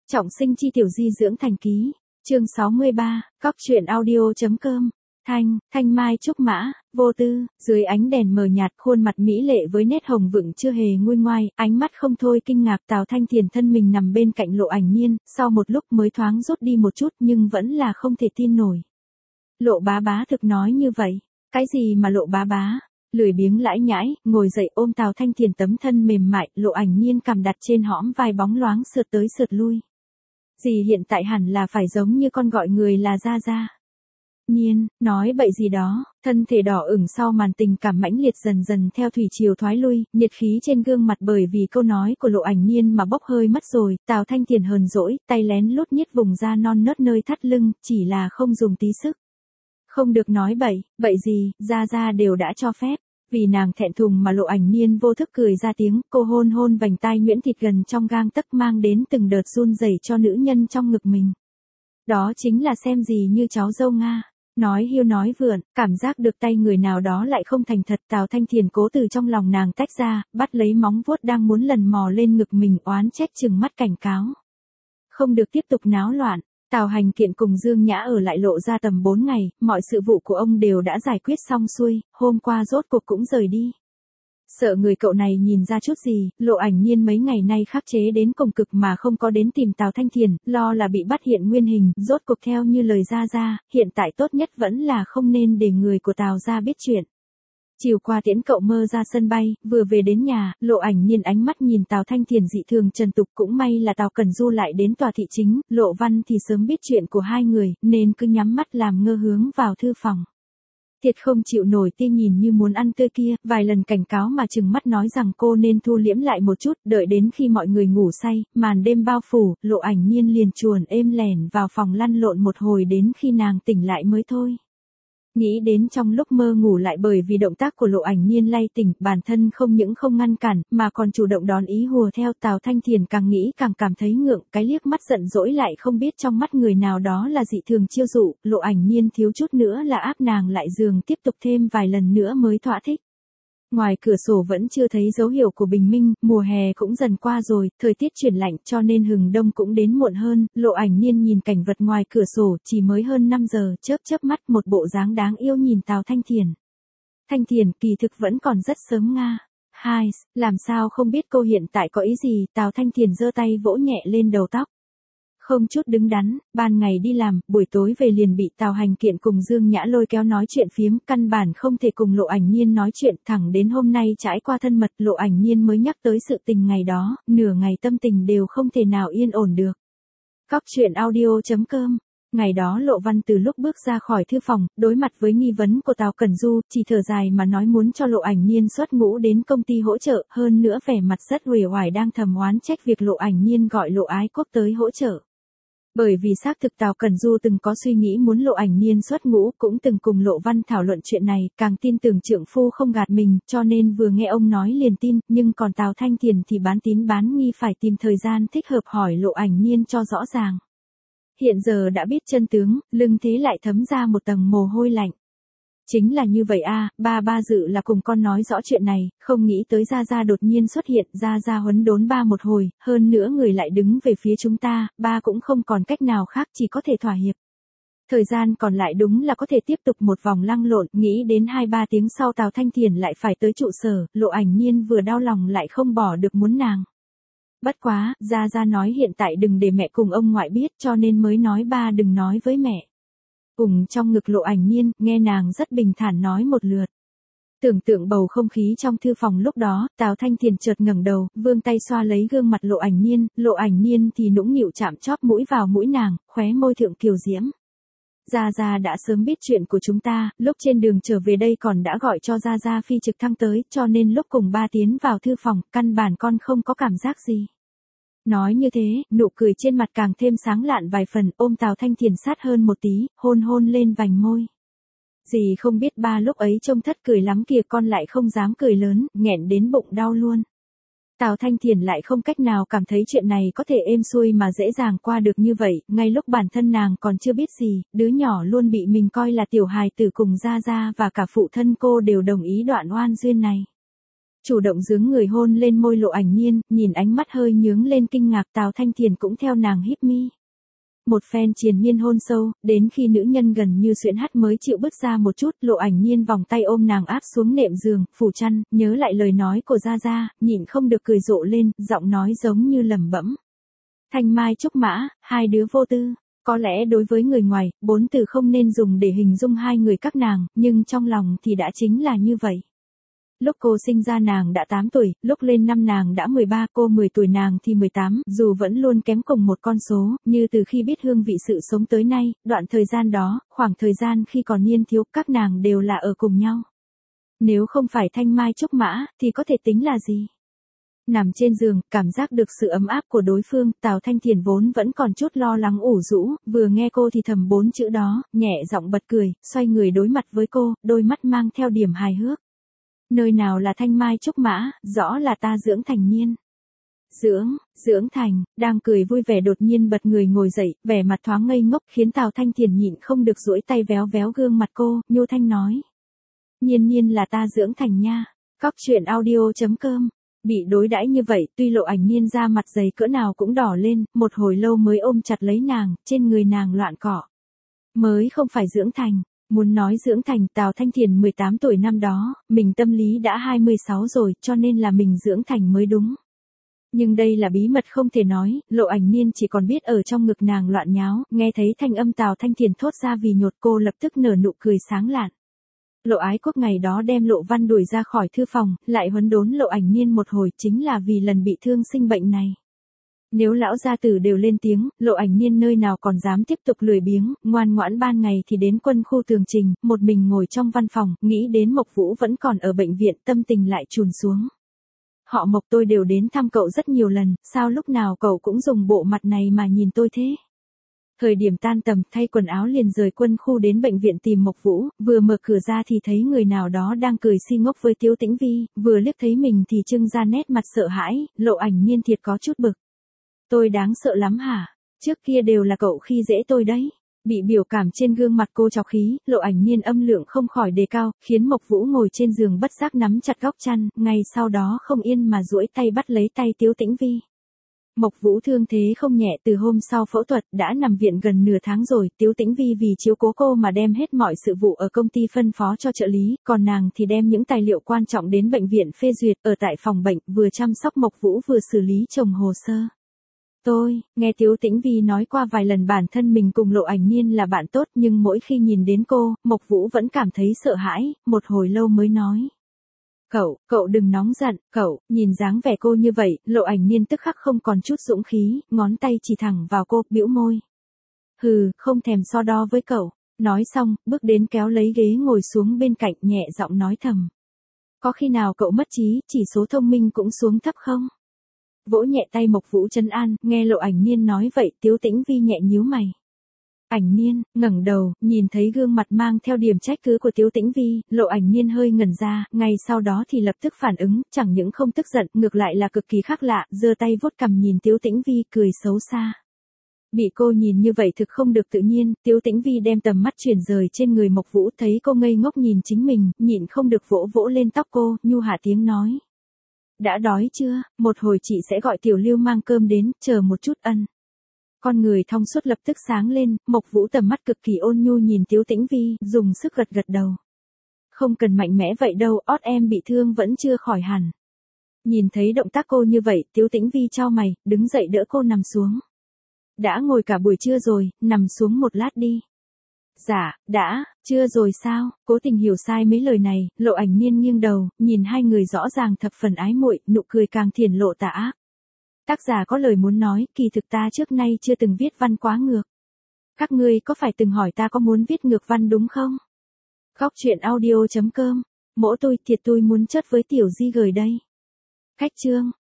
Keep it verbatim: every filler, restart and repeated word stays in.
Trọng sinh chi tiểu di dưỡng thành ký, chương sáu mươi ba, cóc truyện audio.com. Thanh, thanh mai trúc mã, vô tư, dưới ánh đèn mờ nhạt, khuôn mặt mỹ lệ với nét hồng vựng chưa hề nguôi ngoai, ánh mắt không thôi kinh ngạc. Tào Thanh Thiền thân mình nằm bên cạnh Lộ Ảnh Nhiên, sau một lúc mới thoáng rút đi một chút nhưng vẫn là không thể tin nổi. Lộ bá bá thực nói như vậy, cái gì mà Lộ bá bá? Lười biếng lãi nhãi, ngồi dậy ôm Tào Thanh Thiền tấm thân mềm mại, Lộ Ảnh Nhiên cằm đặt trên hõm vai bóng loáng sượt tới sượt lui. Dì hiện tại hẳn là phải giống như con gọi người là Gia Gia. Nhiên, nói bậy gì đó, thân thể đỏ ửng sau màn tình cảm mãnh liệt dần dần theo thủy triều thoái lui, nhiệt khí trên gương mặt bởi vì câu nói của Lộ Ảnh Nhiên mà bốc hơi mất rồi. Tào Thanh Thiền hờn dỗi, tay lén lút nhét vùng da non nớt nơi thắt lưng, chỉ là không dùng tí sức. Không được nói bậy, bậy gì, Gia Gia đều đã cho phép. Vì nàng thẹn thùng mà Lộ Ảnh Nhiên vô thức cười ra tiếng, cô hôn hôn vành tai nhuyễn thịt gần trong gang tấc mang đến từng đợt run rẩy cho nữ nhân trong ngực mình. Đó chính là xem gì như cháu dâu Nga. Nói hiêu nói vượn, cảm giác được tay người nào đó lại không thành thật. Tào Thanh Thiền cố từ trong lòng nàng tách ra, bắt lấy móng vuốt đang muốn lần mò lên ngực mình, oán trách chừng mắt cảnh cáo. Không được tiếp tục náo loạn. Tào Hành Kiện cùng Dương Nhã ở lại Lộ ra tầm bốn ngày, mọi sự vụ của ông đều đã giải quyết xong xuôi, hôm qua rốt cuộc cũng rời đi. Sợ người cậu này nhìn ra chút gì, Lộ Ảnh Nhiên mấy ngày nay khắc chế đến cùng cực mà không có đến tìm Tào Thanh Thiền, lo là bị bắt hiện nguyên hình, rốt cuộc theo như lời Gia Gia, hiện tại tốt nhất vẫn là không nên để người của Tào gia biết chuyện. Chiều qua tiễn cậu Mơ ra sân bay, vừa về đến nhà, Lộ Ảnh Nhiên ánh mắt nhìn Tào Thanh Thiền dị thường trần tục, cũng may là Tào Cẩn Du lại đến tòa thị chính, Lộ Văn thì sớm biết chuyện của hai người, nên cứ nhắm mắt làm ngơ hướng vào thư phòng. Thiệt không chịu nổi tia nhìn như muốn ăn tươi kia, vài lần cảnh cáo mà trừng mắt nói rằng cô nên thu liễm lại một chút, đợi đến khi mọi người ngủ say, màn đêm bao phủ, Lộ Ảnh Nhiên liền chuồn êm lẻn vào phòng lăn lộn một hồi đến khi nàng tỉnh lại mới thôi. Nghĩ đến trong lúc mơ ngủ lại bởi vì động tác của Lộ Ảnh Nhiên lay tỉnh, bản thân không những không ngăn cản, mà còn chủ động đón ý hùa theo. Tào Thanh Thiền càng nghĩ càng cảm thấy ngượng, cái liếc mắt giận dỗi lại không biết trong mắt người nào đó là dị thường chiêu dụ, Lộ Ảnh Nhiên thiếu chút nữa là áp nàng lại giường tiếp tục thêm vài lần nữa mới thỏa thích. Ngoài cửa sổ vẫn chưa thấy dấu hiệu của bình minh, mùa hè cũng dần qua rồi, thời tiết chuyển lạnh cho nên hừng đông cũng đến muộn hơn. Lộ Ảnh Nhiên nhìn cảnh vật ngoài cửa sổ, chỉ mới hơn năm giờ, chớp chớp mắt một bộ dáng đáng yêu nhìn Tào Thanh Thiền. Thanh Thiền, kỳ thực vẫn còn rất sớm Nga. Hai, làm sao không biết cô hiện tại có ý gì? Tào Thanh Thiền giơ tay vỗ nhẹ lên đầu tóc. Không chút đứng đắn, ban ngày đi làm, buổi tối về liền bị Tào Hành Kiện cùng Dương Nhã lôi kéo nói chuyện phiếm, căn bản không thể cùng Lộ Ảnh Nhiên nói chuyện, thẳng đến hôm nay trải qua thân mật, Lộ Ảnh Nhiên mới nhắc tới sự tình ngày đó, nửa ngày tâm tình đều không thể nào yên ổn được. Cóc truyện audio.com. Ngày đó Lộ Văn từ lúc bước ra khỏi thư phòng, đối mặt với nghi vấn của Tào Cẩn Du, chỉ thở dài mà nói muốn cho Lộ Ảnh Nhiên xuất ngũ đến công ty hỗ trợ, hơn nữa vẻ mặt rất uể oải đang thầm oán trách việc Lộ Ảnh Nhiên gọi Lộ Ái Quốc tới hỗ trợ. Bởi vì xác thực Tào Cẩn Du từng có suy nghĩ muốn Lộ Ảnh Nhiên xuất ngũ, cũng từng cùng Lộ Văn thảo luận chuyện này, càng tin tưởng trượng phu không gạt mình, cho nên vừa nghe ông nói liền tin, nhưng còn Tào Thanh Thiền thì bán tín bán nghi, phải tìm thời gian thích hợp hỏi Lộ Ảnh Nhiên cho rõ ràng. Hiện giờ đã biết chân tướng, lưng thế lại thấm ra một tầng mồ hôi lạnh. Chính là như vậy a, ba ba dự là cùng con nói rõ chuyện này, không nghĩ tới Gia Gia đột nhiên xuất hiện, Gia Gia huấn đốn ba một hồi, hơn nữa người lại đứng về phía chúng ta, ba cũng không còn cách nào khác, chỉ có thể thỏa hiệp. Thời gian còn lại đúng là có thể tiếp tục một vòng lăng lộn, nghĩ đến hai ba tiếng sau Tào Thanh Thiền lại phải tới trụ sở, Lộ Ảnh Nhiên vừa đau lòng lại không bỏ được muốn nàng. Bất quá, Gia Gia nói hiện tại đừng để mẹ cùng ông ngoại biết, cho nên mới nói ba đừng nói với mẹ. Cùng trong ngực Lộ Ảnh Nhiên, nghe nàng rất bình thản nói một lượt. Tưởng tượng bầu không khí trong thư phòng lúc đó, Tào Thanh Thiền chợt ngẩng đầu, vươn tay xoa lấy gương mặt Lộ Ảnh Nhiên, Lộ Ảnh Nhiên thì nũng nịu chạm chóp mũi vào mũi nàng, khóe môi thượng kiều diễm. Gia Gia đã sớm biết chuyện của chúng ta, lúc trên đường trở về đây còn đã gọi cho Gia Gia phi trực thăng tới, cho nên lúc cùng ba tiến vào thư phòng, căn bản con không có cảm giác gì. Nói như thế, nụ cười trên mặt càng thêm sáng lạn vài phần, ôm Tào Thanh Thiền sát hơn một tí, hôn hôn lên vành môi. Dì không biết ba lúc ấy trông thất cười lắm kìa, con lại không dám cười lớn, nghẹn đến bụng đau luôn. Tào Thanh Thiền lại không cách nào cảm thấy chuyện này có thể êm xuôi mà dễ dàng qua được như vậy, ngay lúc bản thân nàng còn chưa biết gì, đứa nhỏ luôn bị mình coi là tiểu hài tử cùng Gia Gia và cả phụ thân cô đều đồng ý đoạn oan duyên này. Chủ động giướng người hôn lên môi Lộ Ảnh Nhiên, nhìn ánh mắt hơi nhướng lên kinh ngạc, Tào Thanh Thiền cũng theo nàng híp mi. Một phen triền miên hôn sâu, đến khi nữ nhân gần như xuyễn hắt mới chịu bứt ra một chút, Lộ Ảnh Nhiên vòng tay ôm nàng áp xuống nệm giường, phủ chăn, nhớ lại lời nói của Gia Gia, nhịn không được cười rộ lên, giọng nói giống như lẩm bẩm. Thanh mai trúc mã, hai đứa vô tư. Có lẽ đối với người ngoài, bốn từ không nên dùng để hình dung hai người các nàng, nhưng trong lòng thì đã chính là như vậy. Lúc cô sinh ra nàng đã tám tuổi, lúc lên năm nàng đã mười ba, cô mười tuổi nàng thì mười tám, dù vẫn luôn kém cùng một con số, như từ khi biết hương vị sự sống tới nay, đoạn thời gian đó, khoảng thời gian khi còn niên thiếu, các nàng đều là ở cùng nhau. Nếu không phải thanh mai trúc mã, thì có thể tính là gì? Nằm trên giường, cảm giác được sự ấm áp của đối phương, Tào Thanh Thiền vốn vẫn còn chút lo lắng ủ rũ, vừa nghe cô thì thầm bốn chữ đó, nhẹ giọng bật cười, xoay người đối mặt với cô, đôi mắt mang theo điểm hài hước. Nơi nào là thanh mai trúc mã, rõ là ta dưỡng thành niên. Dưỡng, dưỡng thành, đang cười vui vẻ đột nhiên bật người ngồi dậy, vẻ mặt thoáng ngây ngốc khiến Tào Thanh Thiền nhịn không được duỗi tay véo véo gương mặt cô, nhu thanh nói. Nhiên nhiên là ta dưỡng thành nha. Cóc truyện audio chấm com. Bị đối đãi như vậy, tuy Lộ Ảnh Nhiên da mặt dày cỡ nào cũng đỏ lên, một hồi lâu mới ôm chặt lấy nàng, trên người nàng loạn cỏ. Mới không phải dưỡng thành. Muốn nói dưỡng thành, Tào Thanh Thiền mười tám tuổi năm đó, mình tâm lý đã hai mươi sáu rồi, cho nên là mình dưỡng thành mới đúng. Nhưng đây là bí mật không thể nói, Lộ Ảnh Nhiên chỉ còn biết ở trong ngực nàng loạn nháo, nghe thấy thanh âm Tào Thanh Thiền thốt ra vì nhột, cô lập tức nở nụ cười sáng lạn. Lộ Ái Quốc ngày đó đem Lộ Văn đuổi ra khỏi thư phòng, lại huấn đốn Lộ Ảnh Nhiên một hồi, chính là vì lần bị thương sinh bệnh này. Nếu lão gia tử đều lên tiếng, Lộ Ảnh Nhiên nơi nào còn dám tiếp tục lười biếng, ngoan ngoãn ban ngày thì đến quân khu tường trình, một mình ngồi trong văn phòng, nghĩ đến Mộc Vũ vẫn còn ở bệnh viện, tâm tình lại trùn xuống. Họ Mộc tôi đều đến thăm cậu rất nhiều lần, sao lúc nào cậu cũng dùng bộ mặt này mà nhìn tôi thế? Thời điểm tan tầm, thay quần áo liền rời quân khu đến bệnh viện tìm Mộc Vũ, vừa mở cửa ra thì thấy người nào đó đang cười si ngốc với Tiếu Tĩnh Vi, vừa liếc thấy mình thì trưng ra nét mặt sợ hãi, Lộ Ảnh Nhiên thiệt có chút bực. Tôi đáng sợ lắm hả? Trước kia đều là cậu khi dễ tôi đấy. Bị biểu cảm trên gương mặt cô chọc khí, Lộ Ảnh Nhiên âm lượng không khỏi đề cao, khiến Mộc Vũ ngồi trên giường bất giác nắm chặt góc chăn, ngay sau đó không yên mà duỗi tay bắt lấy tay Tiếu Tĩnh Vi. Mộc Vũ thương thế không nhẹ, từ hôm sau phẫu thuật đã nằm viện gần nửa tháng rồi, Tiếu Tĩnh Vi vì chiếu cố cô mà đem hết mọi sự vụ ở công ty phân phó cho trợ lý, còn nàng thì đem những tài liệu quan trọng đến bệnh viện phê duyệt, ở tại phòng bệnh, vừa chăm sóc Mộc Vũ vừa xử lý chồng hồ sơ. Tôi, nghe Tiếu Tĩnh Vi nói qua vài lần bản thân mình cùng Lộ Ảnh Nhiên là bạn tốt, nhưng mỗi khi nhìn đến cô, Mộc Vũ vẫn cảm thấy sợ hãi, một hồi lâu mới nói. Cậu, cậu đừng nóng giận, cậu, nhìn dáng vẻ cô như vậy, Lộ Ảnh Nhiên tức khắc không còn chút dũng khí, ngón tay chỉ thẳng vào cô, bĩu môi. Hừ, không thèm so đo với cậu. Nói xong, bước đến kéo lấy ghế ngồi xuống bên cạnh, nhẹ giọng nói thầm. Có khi nào cậu mất trí, chỉ số thông minh cũng xuống thấp không? Vỗ nhẹ tay Mộc Vũ trấn an, nghe Lộ Ảnh Nhiên nói vậy, Tiếu Tĩnh Vi nhẹ nhíu mày. Ảnh Nhiên, ngẩng đầu, nhìn thấy gương mặt mang theo điểm trách cứ của Tiếu Tĩnh Vi, Lộ Ảnh Nhiên hơi ngẩn ra, ngay sau đó thì lập tức phản ứng, chẳng những không tức giận, ngược lại là cực kỳ khác lạ, giơ tay vuốt cằm nhìn Tiếu Tĩnh Vi, cười xấu xa. Bị cô nhìn như vậy thực không được tự nhiên, Tiếu Tĩnh Vi đem tầm mắt chuyển rời trên người Mộc Vũ, thấy cô ngây ngốc nhìn chính mình, nhịn không được vỗ vỗ lên tóc cô, nhu hạ tiếng nói. Đã đói chưa, một hồi chị sẽ gọi Tiểu Lưu mang cơm đến, chờ một chút ân. Con người thong suốt lập tức sáng lên, Mộc Vũ tầm mắt cực kỳ ôn nhu nhìn Tiếu Tĩnh Vi, dùng sức gật gật đầu. Không cần mạnh mẽ vậy đâu, ót em bị thương vẫn chưa khỏi hẳn. Nhìn thấy động tác cô như vậy, Tiếu Tĩnh Vi chau mày, đứng dậy đỡ cô nằm xuống. Đã ngồi cả buổi trưa rồi, nằm xuống một lát đi. Dạ, đã, chưa rồi sao? Cố tình hiểu sai mấy lời này, Lộ Ảnh Nhiên nghiêng đầu, nhìn hai người rõ ràng thập phần ái muội, nụ cười càng thiển lộ tà ác. Tác giả có lời muốn nói, kỳ thực ta trước nay chưa từng viết văn quá ngược. Các ngươi có phải từng hỏi ta có muốn viết ngược văn đúng không? Cóc truyện audio chấm com. Mỗ tôi thiệt tôi muốn chất với tiểu di gửi đây. Khách chương.